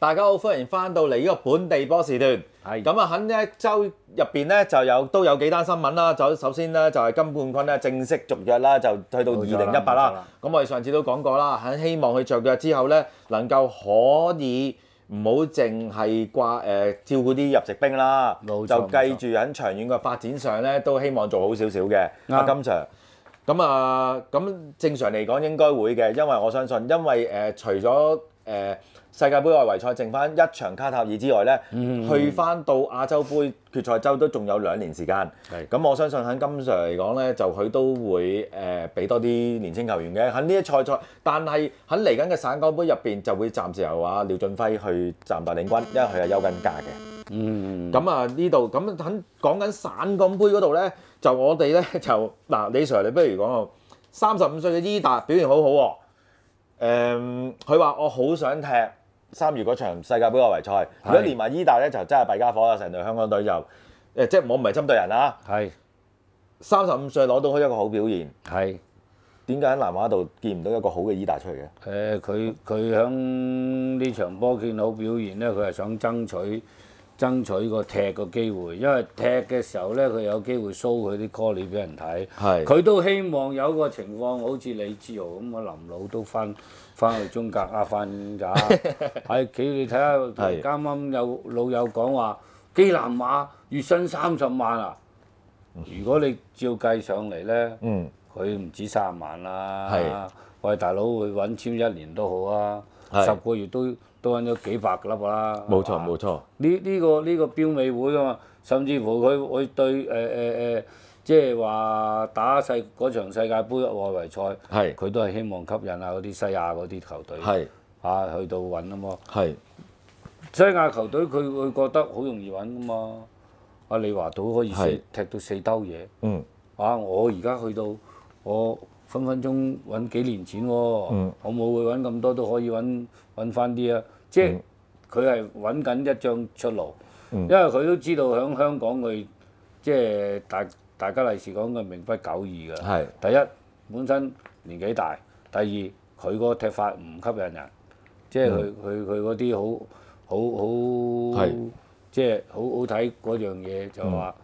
大家好，歡迎翻到嚟呢個本地波時段。咁啊，喺呢一週入邊咧都有幾單新聞啦。首先咧就係金冠軍咧正式續約啦，就去到2018啦。咁我哋上次都講過啦，喺希望佢續約之後咧，能夠可以唔好淨係照顧啲入籍兵啦，就繼住喺長遠嘅發展上咧都希望做好少少嘅。阿金 Sir。咁正常嚟講應該會嘅，因為我相信，因為除咗世界盃外圍賽剩翻一場卡塔爾之外咧，去翻到亞洲杯決賽周都仲有2年時間。咁我相信喺金 Sir 嚟講咧，就佢都會俾多啲年青球員嘅喺呢一賽，但係喺嚟緊嘅省港杯入邊就會暫時由廖俊輝去暫代領軍，因為佢係休緊假嘅。咁啊呢度咁喺講緊省港杯嗰度咧，就我哋咧就李 Sir 你不如講35歲嘅伊達表現好好喎。佢話我好想踢3月嗰場世界盃外圍賽，如果連埋伊達咧就真係弊家伙啦，成隊香港隊就即係我唔係針對人啦。35歲攞到一個好表現，點解喺南華度見唔到一個好嘅伊達出嚟嘅？ 佢響呢場波見好表現咧，佢係想爭取個踢個機會，因為踢嘅時候咧，佢有機會 show 佢啲 call 俾人睇。佢都希望有個情況，好似李志豪咁啊，林老都翻去中甲翻㗎。你睇下，啱啱有老友講話，基南馬月薪30萬啊！如果你照計上嚟咧，佢唔止30萬啦。喂，大佬，佢揾簽1年都好啊，10個月都揾咗幾百粒啦。 冇錯。 呢個標美會啊嘛，甚至乎佢對即係話打嗰場世界盃外圍賽，佢都係希望吸引下嗰啲西亞嗰啲球隊，去到揾啊嘛。西亞球隊佢會覺得好容易揾噶嘛。阿李華島可以踢到4兜嘢。我而家去到我分分鐘揾幾年錢喎，我冇會揾咁多都可以揾翻啲啊！即係佢係揾緊一張出路，因為佢都知道喺香港佢即係大家利是講嘅名不久矣㗎。第一本身年紀大，第二佢個踢法唔吸引人，即係佢嗰啲好即係好睇嗰樣嘢就話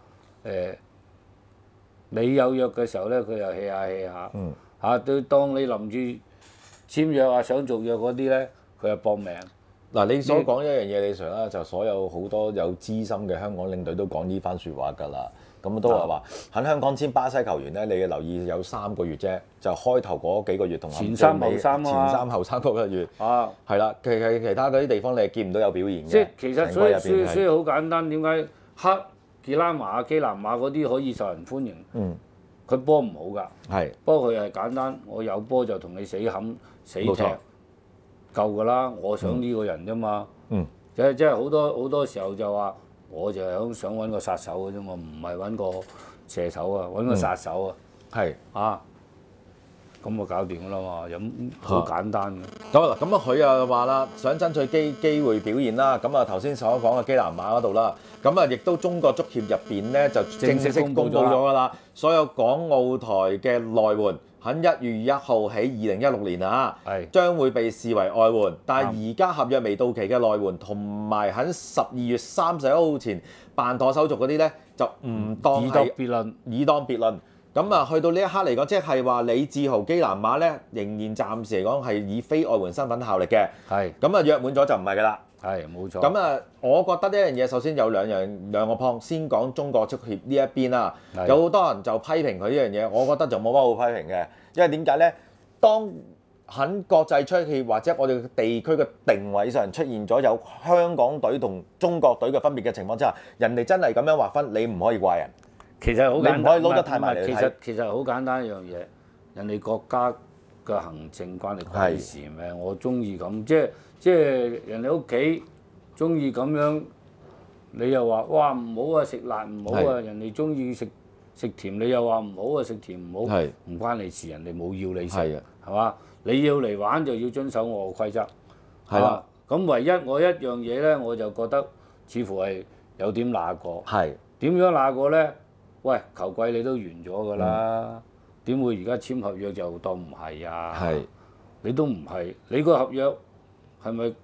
你有約嘅時候咧，佢又 hea 下，對當你臨住簽約啊，想做約嗰啲咧，佢又搏命。 你所講一樣嘢，李 Sir 啦，就所有好多有資深嘅香港領隊都講呢番説話㗎啦。咁都話喺香港簽巴西球員咧，你要留意有3個月啫，就開頭嗰幾個月同前3後3 前3後3個月。係啦，其他嗰啲地方你係見唔到有表現嘅。 即係其實所以好簡單，點解基南馬嗰啲可以受人歡迎？佢波唔好㗎。不過佢係簡單，我有波就同你死冚死踢，夠㗎啦。我想呢個人啫嘛。即係好多時候就話，我就係想揾個殺手嘅啫嘛，唔係揾個射手啊，揾個殺手啊。咁就搞掂㗎啦嘛，好簡單嘅。 咁佢又話啦，想爭取機會表現啦。咁頭先所講嘅基南馬嗰度啦，亦都中國足協入邊咧就正式公佈咗㗎啦。所有港澳台嘅內援喺1月1號起2016年將會被視為外援，但係而家合約未到期嘅內援同埋喺12月31號前辦妥手續嗰啲咧，就唔當係以當別論。去到呢一刻嚟講，即係話李志豪、基南馬咧，仍然暫時嚟講係以非外援身份效力嘅。約滿咗就唔係㗎啦。 冇錯。 我覺得呢一樣嘢首先有兩個 point， 先講中國足協呢一邊啦。有好多人就批評佢呢樣嘢，我覺得就冇乜好批評嘅，因為點解咧？當喺國際足協或者我哋地區嘅定位上出現咗有香港隊同中國隊嘅分別嘅情況之下，人哋真係咁樣劃分，你唔可以怪人。 其實好簡單， 你唔可以撈得太埋嚟睇。 其實好簡單一樣嘢，人哋國家嘅行政關你鬼事咩？我中意咁，即係人哋屋企中意咁樣，你又話哇唔好啊，食辣唔好啊，人哋中意食甜，你又話唔好啊，食甜唔好，唔關你事，人哋冇要你食，係嘛？你要嚟玩就要遵守我嘅規則，係嘛？咁唯一我一樣嘢咧，我就覺得似乎係有點揦過，點樣揦過咧？喂，球季你都完咗㗎啦，點會而家簽合約就當唔係啊？你都唔係，你個合約係咪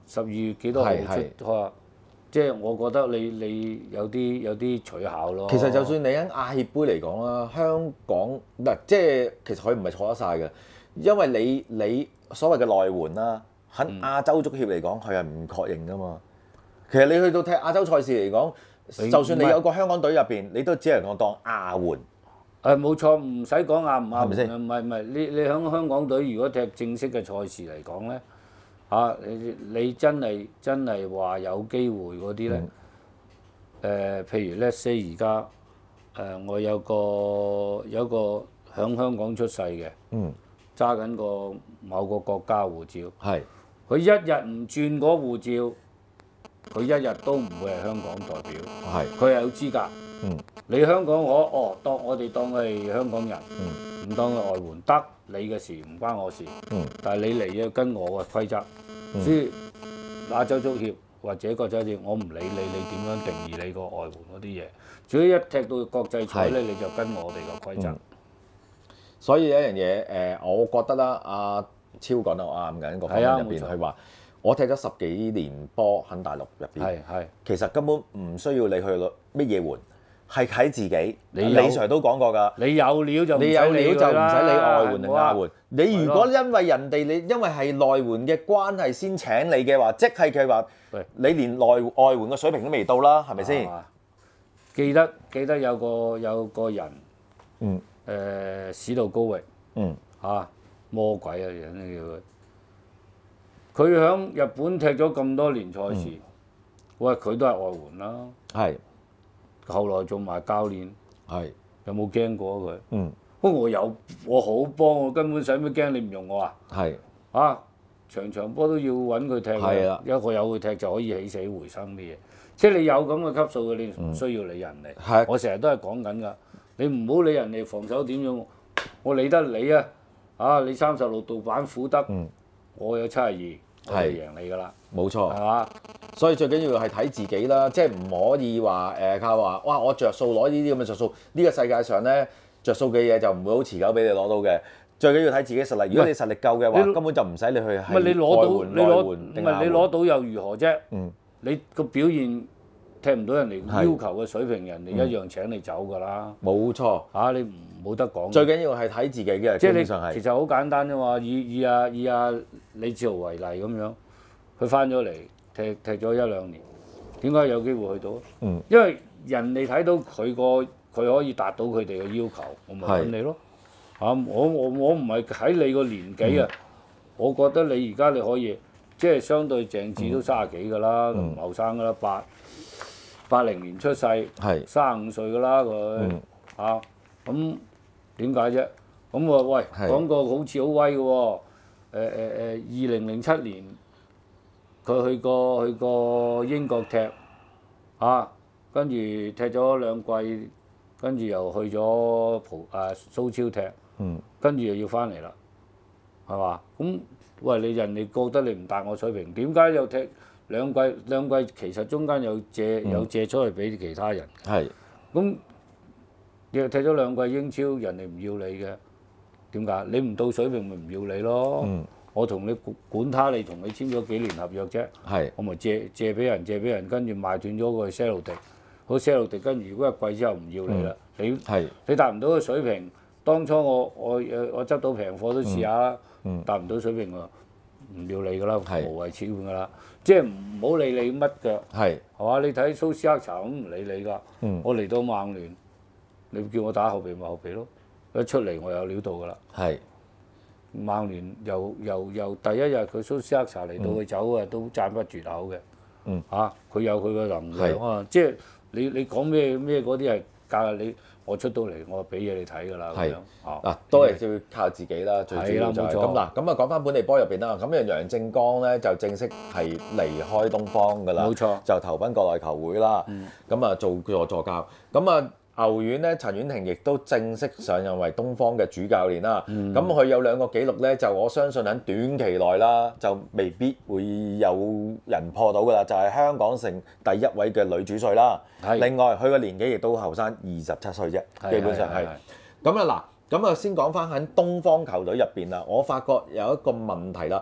12月幾多號出？即係我覺得你有啲取巧咯。 其實就算你喺亞協杯嚟講啦，香港嗱即係其實佢唔係錯得晒嘅，因為你所謂嘅內援啦，喺亞洲足協嚟講佢係唔確認噶嘛。其實你去到踢亞洲賽事嚟講，就算你有個香港隊入邊，你都只能夠當亞援。 冇錯，唔使講亞唔亞援， 係咪先？ 唔係你喺香港隊如果踢正式嘅賽事嚟講咧，你真係話有機會嗰啲咧，譬如 let's say 而家我有個喺香港出世嘅，揸緊個某個國家護照，佢一日唔轉嗰護照，佢一日都唔會係香港代表，佢係有資格。你香港我當佢係香港人，唔當佢外援得，你嘅事唔關我事。但係你嚟要跟我嘅規則，所以亞洲足協或者國際足協，我唔理你點樣定義你個外援嗰啲嘢，只要一踢到國際賽咧，你就跟我哋個規則。 所以有一樣嘢我覺得啦，阿超講得啱嘅，個方面入邊，佢話我踢咗10幾年波喺大陸入邊，其實根本唔需要你去乜嘢援。係睇自己，李 Sir 都講過㗎。 你有料就唔使理外援定亞援。你如果因為人哋因為係內援嘅關係先請你嘅話，即係佢話你連外援嘅水平都未到啦，係咪先？ 記得有個人，史道高域，魔鬼啊人叫佢。佢響日本踢咗咁多年賽事，喂佢都係外援啦。 係。 後來做埋教練，有冇驚過佢？不過我好幫，我根本使乜驚你唔用我啊？場波都要揾佢踢嘅，一個有佢踢就可以起死回生啲嘢。即係你有咁嘅級數嘅，你唔需要理人哋。我成日都係講緊㗎，你唔好理人哋防守點樣，我理得你啊！你36度板虎得，我有72，我就贏你㗎啦。 冇錯， 係嘛？ 所以最緊要係睇自己啦，即係唔可以話靠話，哇！我着數攞呢啲咁嘅着數，呢個世界上咧着數嘅嘢就唔會好持久俾你攞到嘅。最緊要睇自己實力，如果你實力夠嘅話，根本就唔使你去係外援。 你攞到又如何啫？你個表現踢唔到人哋要求嘅水平，人哋一樣請你走㗎啦。 冇錯， 你冇得講。 最緊要係睇自己嘅， 即係你其實好簡單啫嘛。以阿李志豪為例咁樣，佢翻咗嚟踢咗1-2年，點解有機會去到？因為人哋睇到佢可以達到佢哋嘅要求，我咪揾你咯。我唔係喺你個年紀啊，我覺得你而家你可以，即係相對鄭智都30幾㗎啦，唔後生㗎啦，80年出世，35歲㗎啦佢，咁點解啫？咁喂講個好似好威嘅喎，2007年佢去過英國踢，跟住踢咗2季，跟住又去咗蘇超踢，跟住又要翻嚟啦，係嘛？咁喂你人哋覺得你唔達我水平，點解又踢2季？其實中間有借出去俾其他人。咁你又踢咗2季英超，人哋唔要你嘅，點解？你唔到水平咪唔要你咯？我同你管他，你同你簽咗幾年合約啫，我咪借俾人，跟住賣斷咗個些路迪，好些路迪跟住如果1季之後唔要你啦，你達唔到個水平，當初我執到平貨都試下啦，達唔到水平喎，唔要你㗎啦，無謂簽㗎啦，即係唔好理你乜腳，係嘛？你睇蘇斯克查咁唔理你㗎，我嚟到曼聯，你叫我打後備咪後備咯，一出嚟我有料到㗎啦。曼聯由第一日佢蘇斯克查嚟到佢走啊，都讚不絕口嘅。佢有佢嘅能力啊，即係你講咩嗰啲係教你，我出到嚟我俾嘢你睇㗎啦。嗱，都係要靠自己啦，最主要就係咁嗱。咁講翻本地波入邊啦，咁楊正剛咧就正式係離開東方㗎啦，冇錯，就投奔國內球會啦。咁做助教，咁牛丸咧，陳婉婷亦都正式上任為東方嘅主教練啦。咁佢有2個紀錄咧，就我相信喺短期內啦，就未必會有人破到㗎啦。就係香港城第1位嘅女主帥啦。另外佢個年紀亦都後生，27歲啫，基本上係。咁先講翻喺東方球隊入邊啦，我發覺有一個問題啦。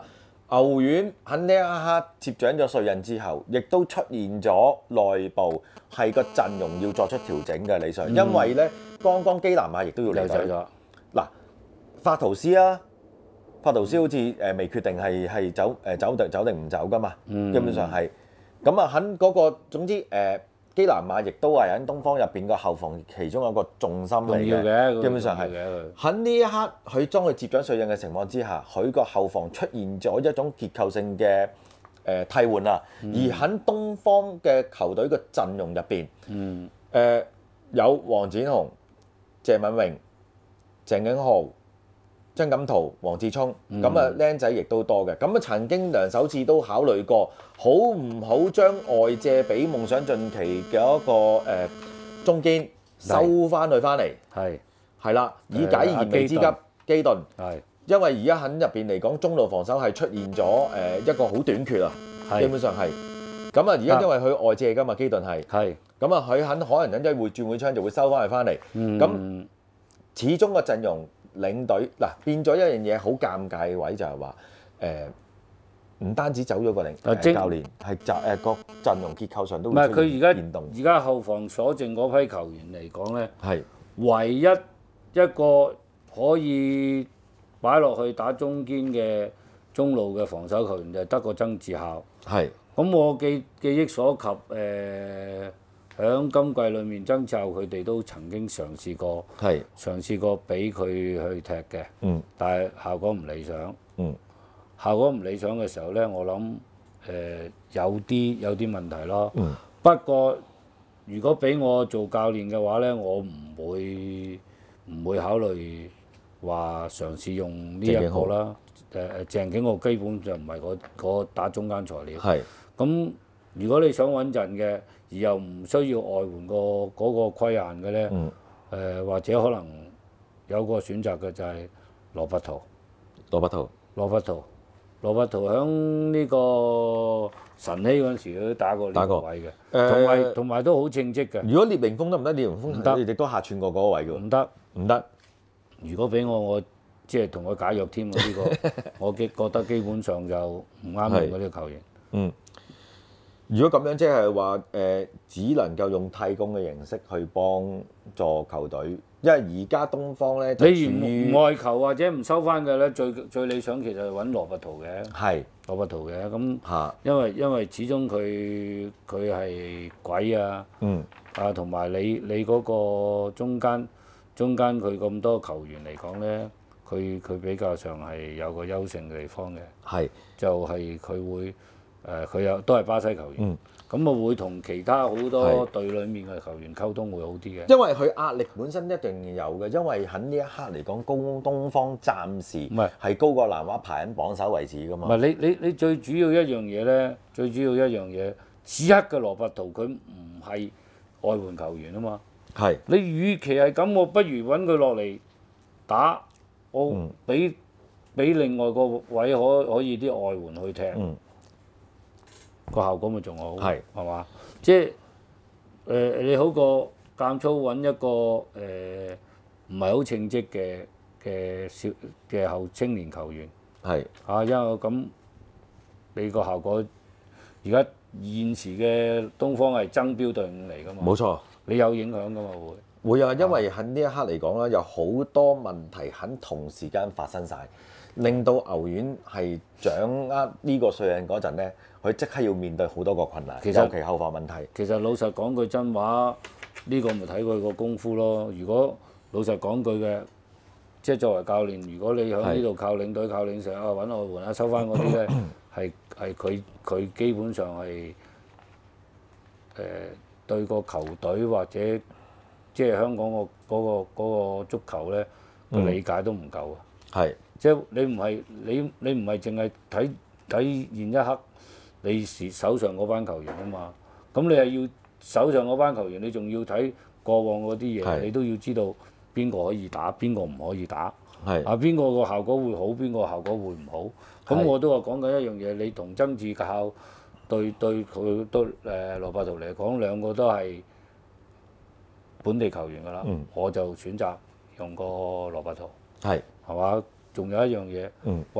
牛丸喺呢一刻接掌咗帥印之後，亦都出現咗內部係個陣容要作出調整嘅理想，因為咧剛剛基南馬亦都要離隊咗。嗱，法圖斯啊，法圖斯好似未決定係走定唔走噶嘛，基本上係。咁啊喺嗰個總之基南馬亦都係喺東方入邊個後防其中一個重心嚟嘅，基本上係喺呢一刻佢將佢接掌帥印嘅情況之下，佢個後防出現咗一種結構性嘅替換啊，而喺東方嘅球隊嘅陣容入邊，有黃展鴻、謝敏榮、鄭景浩、曾錦濤、黃志聰，咁啊僆仔亦都多嘅。咁啊曾經梁守志都考慮過，好唔好將外借俾夢想進奇嘅一個中堅收翻佢翻嚟？係啦，以解燃眉之急，基頓。因為而家喺入邊嚟講，中路防守係出現咗一個好短缺啊，基本上係。咁啊而家因為佢外借㗎嘛，基頓係。咁啊佢可能等陣會轉會窗就會收翻佢翻嚟。咁始終個陣容。領隊嗱變咗一樣嘢好尷尬嘅位就係話唔單止走咗個教練，係個陣容結構上都會出現變動。 而家後防所剩嗰批球員嚟講咧，係唯一一個可以擺落去打中堅嘅中路嘅防守球員就係得個曾志孝。咁我記憶所及響今季裏面，曾志孝佢哋都曾經嘗試過俾佢去踢嘅，但係效果唔理想。效果唔理想嘅時候咧，我諗有啲問題咯。不過如果俾我做教練嘅話咧，我唔會考慮話嘗試用呢一個啦。鄭景浩基本就唔係嗰打中間材料。咁如果你想穩陣嘅，而又唔需要外援嗰個規限嘅咧，或者可能有個選擇嘅就係羅伯圖響呢個晨曦嗰陣時都打過呢個位嘅，同埋都好稱職嘅。 如果聶榮峰得唔得？聶榮峰唔得，亦都客串過嗰個位嘅。唔得。 如果俾我即係同佢解約添喎呢個，我覺得基本上就唔啱用嗰啲球員。 如果咁樣即係話只能夠用替工嘅形式去幫助球隊，因為而家東方咧， 你唔外球或者唔收翻嘅咧，最理想其實係揾羅伯圖嘅。羅伯圖嘅咁，因為始終佢係鬼啊，同埋你嗰個中間佢咁多球員嚟講咧，佢比較上係有個優勝嘅地方嘅。就係佢會。佢都係巴西球員，咁啊會同其他好多隊裡面嘅球員溝通會好啲嘅。 因為佢壓力本身一定有嘅，因為喺呢一刻嚟講，東方暫時係高過南華排緊榜首位置㗎嘛。 唔係你最主要一樣嘢咧，此刻嘅羅伯圖佢唔係外援球員啊嘛。你與其係咁，我不如揾佢落嚟打，我俾另外個位可以啲外援去踢。個效果咪仲好，係嘛？即係你好過間操揾一個唔係好稱職嘅後青年球員，因為咁你個效果而家現時嘅東方係爭標隊伍嚟㗎嘛？ 冇錯， 你有影響㗎嘛會啊，因為喺呢一刻嚟講咧，有好多問題喺同時間發生晒，令到牛丸係掌握呢個帥印嗰陣咧。佢即刻要面對好多個困難，尤其後防問題。 其實老實講句真話，呢個咪睇佢個功夫咯。如果老實講句嘅，即係作為教練，如果你喺呢度靠領隊、靠領成揾外援收翻嗰啲咧，係佢基本上係對個球隊或者即係香港嗰個足球咧個理解都唔夠啊。即係你唔係淨係睇現一刻。你手上嗰班球員啊嘛，咁你係要手上嗰班球員，你仲要睇過往嗰啲嘢，你都要知道邊個可以打，邊個唔可以打，邊個個效果會好，邊個效果會唔好。咁我都話講緊一樣嘢，你同曾志孝對佢都羅伯圖嚟講，兩個都係本地球員㗎啦，我就選擇用個羅伯圖，係嘛？仲有一樣嘢，喂。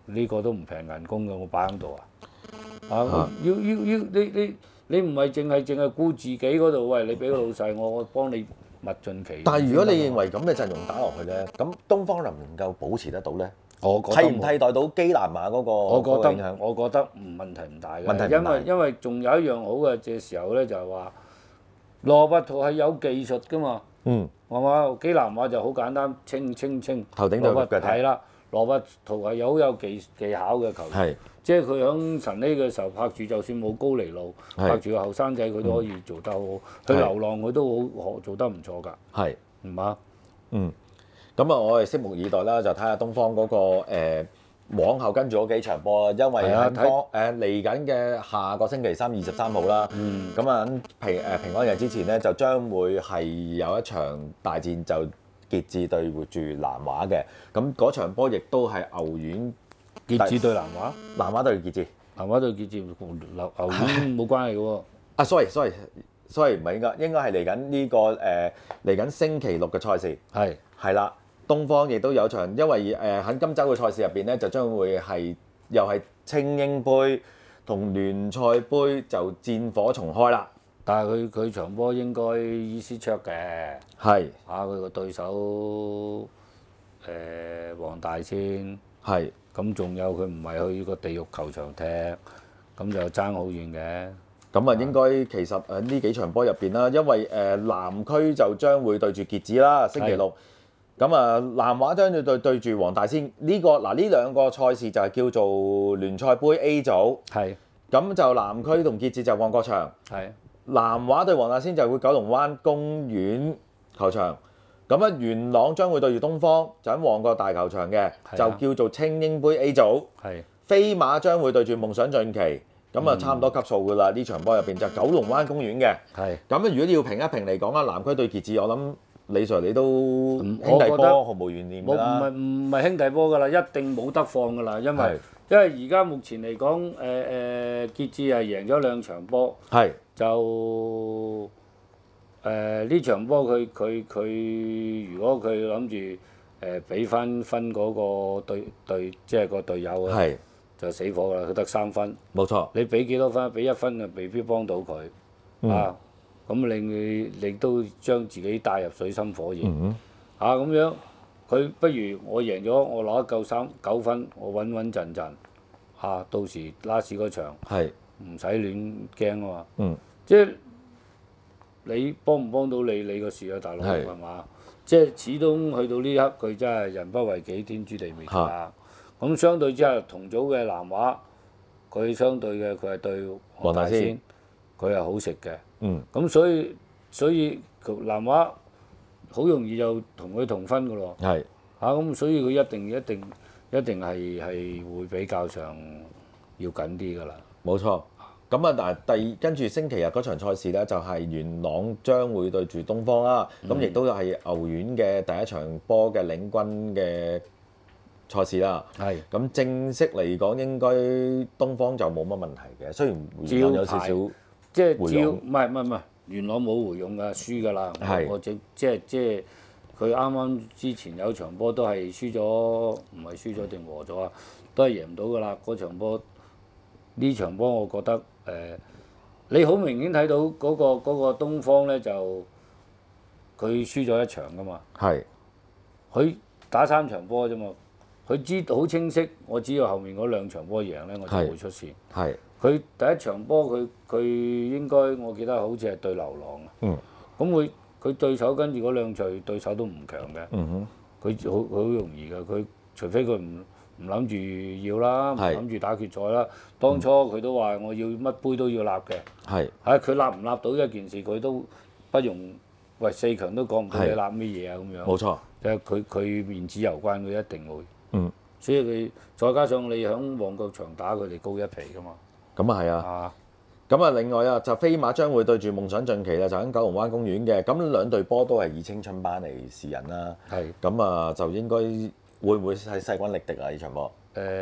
呢個都唔平人工嘅，我擺喺度啊！要你唔係淨係顧自己嗰度，喂，你俾個老細我幫你物盡其用。 但係如果你認為咁嘅陣容打落去咧，咁東方能唔能夠保持得到咧？ 我覺得替唔替代到基南馬嗰個影響？ 我覺得問題唔大嘅， 問題唔大因為仲有一樣好嘅時候咧，就係話羅伯圖係有技術㗎嘛。係嘛？基南馬就好簡單，清頭頂對腳踢。 係啦，羅伯圖係好有技巧嘅球員。即係佢響神呢嘅時候拍住，就算冇高尼路，拍住個後生仔，佢都可以做得好。佢流浪佢都好做得唔錯㗎。係，唔嘛？ 咁啊，我哋拭目以待啦，就睇下東方嗰個往後跟住嗰幾場波，因為嚟緊嘅下個星期三23號啦。咁啊平安夜之前咧，就將會係有一場大戰，就傑志對住南華嘅。咁嗰場波亦都係牛丸。 傑志對南華， 南華對傑志， 南華對傑志同牛丸冇關係嘅喎。 啊 sorry 唔係應該係嚟緊呢個嚟緊星期六嘅賽事。係啦，東方亦都有場，因為喺今週嘅賽事入邊咧，就將會係又係青鷹杯同聯賽杯就戰火重開啦。 但係佢場波應該意思卓嘅。佢個對手黃大仙。咁仲有佢唔係去個地獄球場踢，咁就爭好遠嘅。咁啊， 應該其實呢幾場波入邊啦，因為南區就將會對住傑志啦，星期六。咁啊，南華將要對住黃大仙。呢兩個賽事就係叫做聯賽杯 A 組。咁就南區同傑志就旺角場。南華對黃大仙就會九龍灣公園球場。咁啊，元朗將會對住東方，就喺旺角大球場嘅，就叫做青鷹杯 A 組。飛馬將會對住夢想晉級，咁啊差唔多級數㗎啦。呢場波入邊就九龍灣公園嘅。咁如果你要評一評嚟講啊，南區對傑志，我諗李 Sir 你都兄弟波毫無懸念㗎啦。 唔係兄弟波㗎啦，一定冇得放㗎啦，因為而家目前嚟講，傑志係贏咗2場波，就。呢場波佢如果佢諗住俾翻分嗰個即係個隊友啊，就死火㗎啦！佢得3分， 冇錯。你俾幾多分？俾1分就未必幫到佢。咁你都將自己帶入水深火熱。咁樣佢不如我贏咗，我攞得夠9分，我穩穩陣陣。到時拉屎嗰場唔使亂驚啊嘛。即係。你幫唔幫到你個事啊，大佬係嘛？即係始終去到呢一刻，佢真係人不為己，天誅地滅㗎。咁相對之下，同組嘅南華，佢相對嘅佢係對黃大仙，佢係好食嘅。咁所以南華好容易就同佢同分㗎咯。咁所以佢一定係會比較上要緊啲㗎啦。 冇錯。咁啊，跟住星期日嗰場賽事咧，就係元朗將會對住東方啦。咁亦都係牛丸嘅第一場波嘅領軍嘅賽事啦。咁正式嚟講，應該東方就冇乜問題嘅。雖然元朗有少少即係唔係元朗冇回勇㗎，輸㗎啦。我即係佢啱啱之前有場波都係輸咗，唔係輸咗定和咗啊？都係贏唔到㗎啦。嗰場波呢場波，我覺得。你好明顯睇到嗰個東方咧，就佢輸咗1場㗎嘛。佢打3場波啫嘛。佢知好清晰，我只要後面嗰2場波贏咧，我就會出線。佢第一場波佢應該我記得好似係對流浪啊。咁佢對手跟住嗰2場對手都唔強嘅。佢好容易㗎。佢除非佢唔諗住要啦，唔諗住打決賽啦。當初佢都話我要乜杯都要立嘅。佢立唔立到一件事，佢都不容喂4強都講唔到你立乜嘢啊咁樣。冇錯，就係佢面子有關，佢一定會。所以佢再加上你喺旺角場打佢哋高1皮㗎嘛。 咁啊係啊。咁啊另外啊就飛馬將會對住夢想晉級啦，就喺九龍灣公園嘅。咁2隊波都係以青春班嚟示人啦。咁啊就應該。會唔會係勢均力敵啊？呢場波？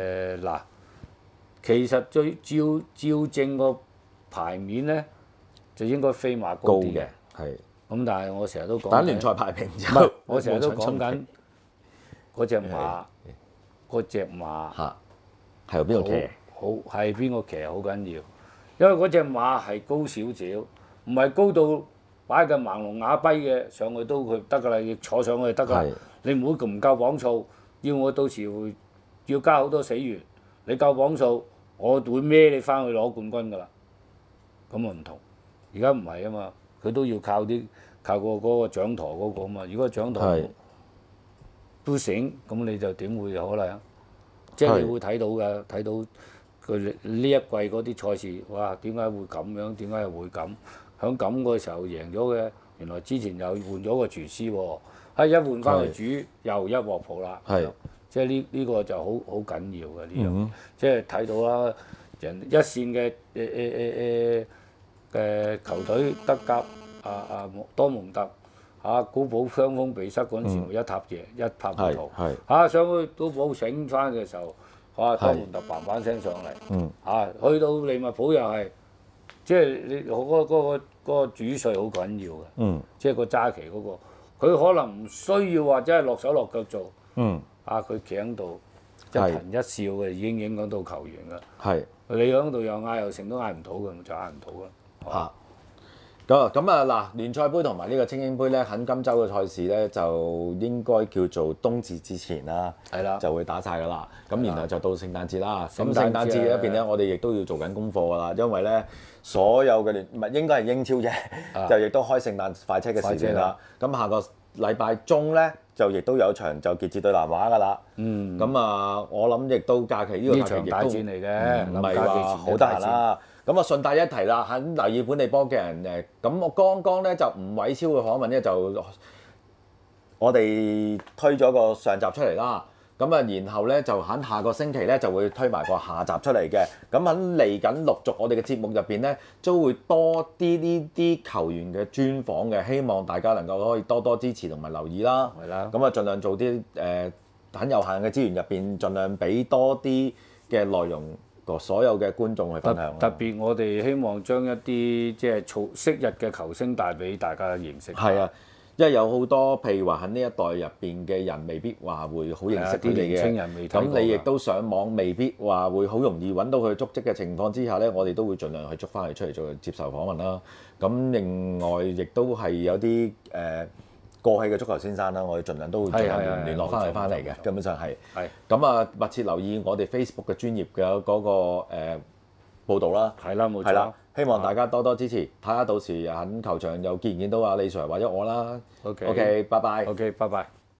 其實照正個牌面咧，就應該飛馬高啲嘅。咁但係我成日都講。 打聯賽排名就。唔係， 我成日都講緊嗰隻馬， 係由邊個騎？ 好係邊個騎好緊要，因為嗰隻馬係高少少，唔係高到擺個盲龍啞跛嘅上去都佢得㗎啦，亦坐上去就得㗎啦。你唔好唔夠磅數，要我到時會要加好多死緣。你夠磅數，我會孭你翻去攞冠軍㗎啦。咁啊唔同，而家唔係啊嘛，佢都要靠個嗰個掌舵嗰個啊嘛。如果掌舵都醒，咁你就點會有可能？即係你會睇到㗎，睇到佢呢一季嗰啲賽事，哇！點解會咁樣？點解會咁？響咁個時候贏咗嘅，原來之前又換咗個廚師喎，一換翻去煮又一鑊泡啦。即係呢個就好緊要嘅呢樣，即係睇到啦，人一線嘅球隊德甲多蒙特古堡雙峰鼻塞嗰陣時，咪一塌嘢一塌糊塗上去古堡醒翻嘅時候，多蒙特嘭嘭聲上嚟，去到利物浦又係，即係你嗰個主帥好緊要嘅，即係個揸旗嗰個，佢可能唔需要話真係落手落腳做。佢企喺度一顰一笑嘅，已經影響到球員㗎。你喺度又嗌又成都嗌唔到嘅，就嗌唔到啦。 咁嗱，聯賽杯同埋呢個精英杯咧，喺今週嘅賽事咧就應該叫做冬至之前啦，就會打晒㗎啦。咁然後就到聖誕節啦。咁聖誕節嗰邊咧，我哋亦都要做緊功課㗎啦，因為咧所有嘅唔係應該係英超啫，就亦都開聖誕快車嘅時段啦。咁下個禮拜中咧就亦都有場就傑志對南華㗎啦。咁我諗亦都假期呢個假期亦都唔係話好得閒啦。咁順帶一提啦，喺留意本地波嘅人咁我剛剛咧就吳偉超嘅訪問咧就我哋推咗個上集出嚟啦。然後咧就喺下個星期咧就會推埋個下集出嚟嘅。咁喺嚟緊陸續我哋嘅節目入邊咧，都會多啲呢啲球員嘅專訪嘅，希望大家能夠可以多多支持同埋留意啦。盡量做啲喺有限嘅資源入邊，盡量俾多啲嘅內容個所有嘅觀眾去分享。 特別我哋希望將一啲即係昔日嘅球星帶俾大家認識。 因為有好多譬如話喺呢一代入邊嘅人，未必話會好認識佢哋嘅。咁你亦都上網，未必話會好容易揾到佢足跡嘅情況之下咧，我哋都會盡量去捉翻佢出嚟做接受訪問啦。咁另外亦都係有啲過去嘅足球先生啦，我哋盡量都會盡量聯絡翻佢翻嚟嘅，根本上係。咁密切留意我哋 Facebook 嘅專頁嘅嗰個報導啦。 冇錯。 希望大家多多支持，睇下到時喺球場又見唔見到阿李 Sir 或者我啦。 OK，拜拜。